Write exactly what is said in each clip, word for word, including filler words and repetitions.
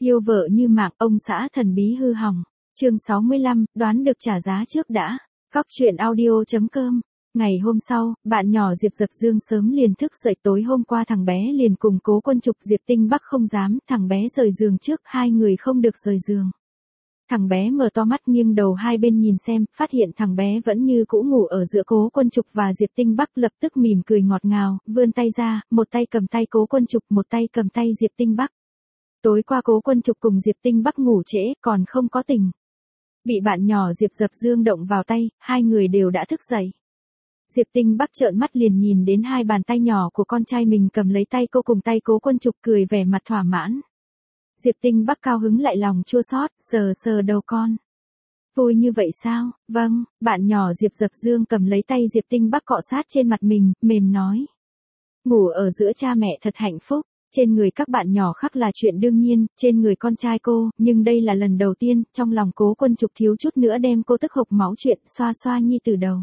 Yêu vợ như mạng, ông xã thần bí hư hỏng. Chương sáu mươi lăm, đoán được trả giá trước đã. Góc truyện audio.com. Ngày hôm sau, bạn nhỏ Diệp Dập Dương sớm liền thức dậy. Tối hôm qua thằng bé liền cùng Cố Quân Trục. Diệp Tinh Bắc không dám, thằng bé rời giường trước, hai người không được rời giường. Thằng bé mở to mắt nghiêng đầu hai bên nhìn xem, phát hiện thằng bé vẫn như cũ ngủ ở giữa Cố Quân Trục và Diệp Tinh Bắc, lập tức mỉm cười ngọt ngào, vươn tay ra, một tay cầm tay Cố Quân Trục, một tay cầm tay Diệp Tinh Bắc. Tối qua Cố Quân Trục cùng Diệp Tinh Bắc ngủ trễ, còn không có tỉnh. Bị bạn nhỏ Diệp Dập Dương động vào tay, hai người đều đã thức dậy. Diệp Tinh Bắc trợn mắt liền nhìn đến hai bàn tay nhỏ của con trai mình cầm lấy tay cô cùng tay Cố Quân Trục, cười vẻ mặt thỏa mãn. Diệp Tinh Bắc cao hứng lại lòng chua xót, sờ sờ đầu con. Vui như vậy sao? Vâng, bạn nhỏ Diệp Dập Dương cầm lấy tay Diệp Tinh Bắc cọ sát trên mặt mình, mềm nói. Ngủ ở giữa cha mẹ thật hạnh phúc. Trên người các bạn nhỏ khác là chuyện đương nhiên, trên người con trai cô, nhưng đây là lần đầu tiên, trong lòng Cố Quân Trục thiếu chút nữa đem cô tức hộc máu chuyện, xoa xoa nhi từ đầu.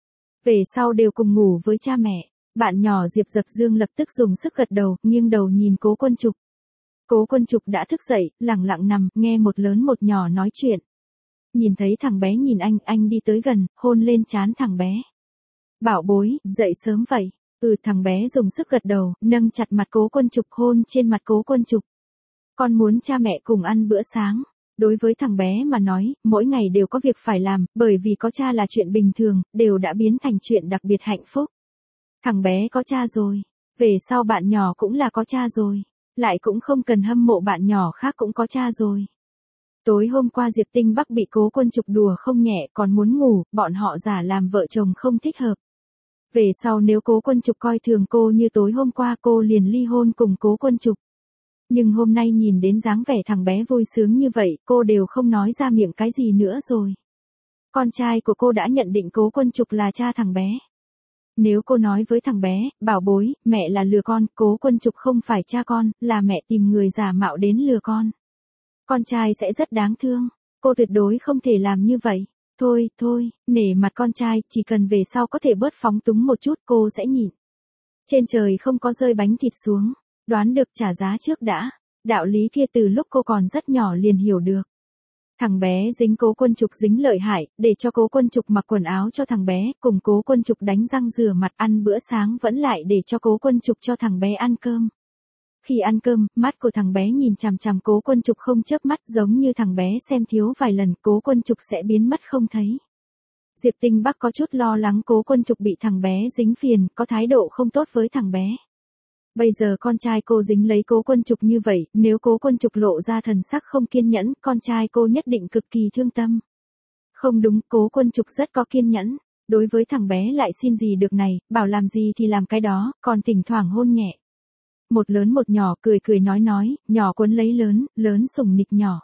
Về sau đều cùng ngủ với cha mẹ, bạn nhỏ Diệp Dập Dương lập tức dùng sức gật đầu, nghiêng đầu nhìn Cố Quân Trục. Cố Quân Trục đã thức dậy, lẳng lặng nằm, nghe một lớn một nhỏ nói chuyện. Nhìn thấy thằng bé nhìn anh, anh đi tới gần, hôn lên trán thằng bé. Bảo bối, dậy sớm vậy. Ừ, thằng bé dùng sức gật đầu, nâng chặt mặt Cố Quân Trục, hôn trên mặt Cố Quân Trục. Con muốn cha mẹ cùng ăn bữa sáng. Đối với thằng bé mà nói, mỗi ngày đều có việc phải làm, bởi vì có cha là chuyện bình thường, đều đã biến thành chuyện đặc biệt hạnh phúc. Thằng bé có cha rồi. Về sau bạn nhỏ cũng là có cha rồi. Lại cũng không cần hâm mộ bạn nhỏ khác cũng có cha rồi. Tối hôm qua Diệp Tinh Bắc bị Cố Quân Trục đùa không nhẹ, còn muốn ngủ, bọn họ giả làm vợ chồng không thích hợp. Về sau nếu Cố Quân Trục coi thường cô như tối hôm qua, cô liền ly hôn cùng Cố Quân Trục. Nhưng hôm nay nhìn đến dáng vẻ thằng bé vui sướng như vậy, cô đều không nói ra miệng cái gì nữa rồi. Con trai của cô đã nhận định Cố Quân Trục là cha thằng bé. Nếu cô nói với thằng bé, bảo bối, mẹ là lừa con, Cố Quân Trục không phải cha con, là mẹ tìm người giả mạo đến lừa con. Con trai sẽ rất đáng thương, cô tuyệt đối không thể làm như vậy. Thôi, thôi, nể mặt con trai, chỉ cần về sau có thể bớt phóng túng một chút cô sẽ nhịn. Trên trời không có rơi bánh thịt xuống, đoán được trả giá trước đã. Đạo lý kia từ lúc cô còn rất nhỏ liền hiểu được. Thằng bé dính Cố Quân Trục dính lợi hại, để cho Cố Quân Trục mặc quần áo cho thằng bé, cùng Cố Quân Trục đánh răng rửa mặt, ăn bữa sáng vẫn lại để cho Cố Quân Trục cho thằng bé ăn cơm. Khi ăn cơm, mắt của thằng bé nhìn chằm chằm Cố Quân Trục không chớp mắt, giống như thằng bé xem thiếu vài lần Cố Quân Trục sẽ biến mất không thấy. Diệp Tinh Bắc có chút lo lắng Cố Quân Trục bị thằng bé dính phiền, có thái độ không tốt với thằng bé. Bây giờ con trai cô dính lấy Cố Quân Trục như vậy, nếu Cố Quân Trục lộ ra thần sắc không kiên nhẫn, con trai cô nhất định cực kỳ thương tâm. Không đúng, Cố Quân Trục rất có kiên nhẫn, đối với thằng bé lại xin gì được này, bảo làm gì thì làm cái đó, còn thỉnh thoảng hôn nhẹ. Một lớn một nhỏ cười cười nói nói, nhỏ quấn lấy lớn, lớn sủng nịch nhỏ.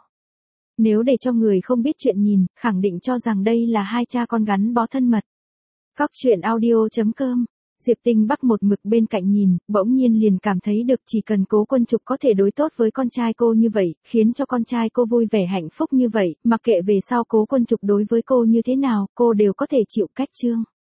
Nếu để cho người không biết chuyện nhìn, khẳng định cho rằng đây là hai cha con gắn bó thân mật. Góc truyện audio.com. Diệp Tinh Bắc một mực bên cạnh nhìn, bỗng nhiên liền cảm thấy được chỉ cần Cố Quân Trục có thể đối tốt với con trai cô như vậy, khiến cho con trai cô vui vẻ hạnh phúc như vậy, mặc kệ về sau Cố Quân Trục đối với cô như thế nào, cô đều có thể chịu cách chương.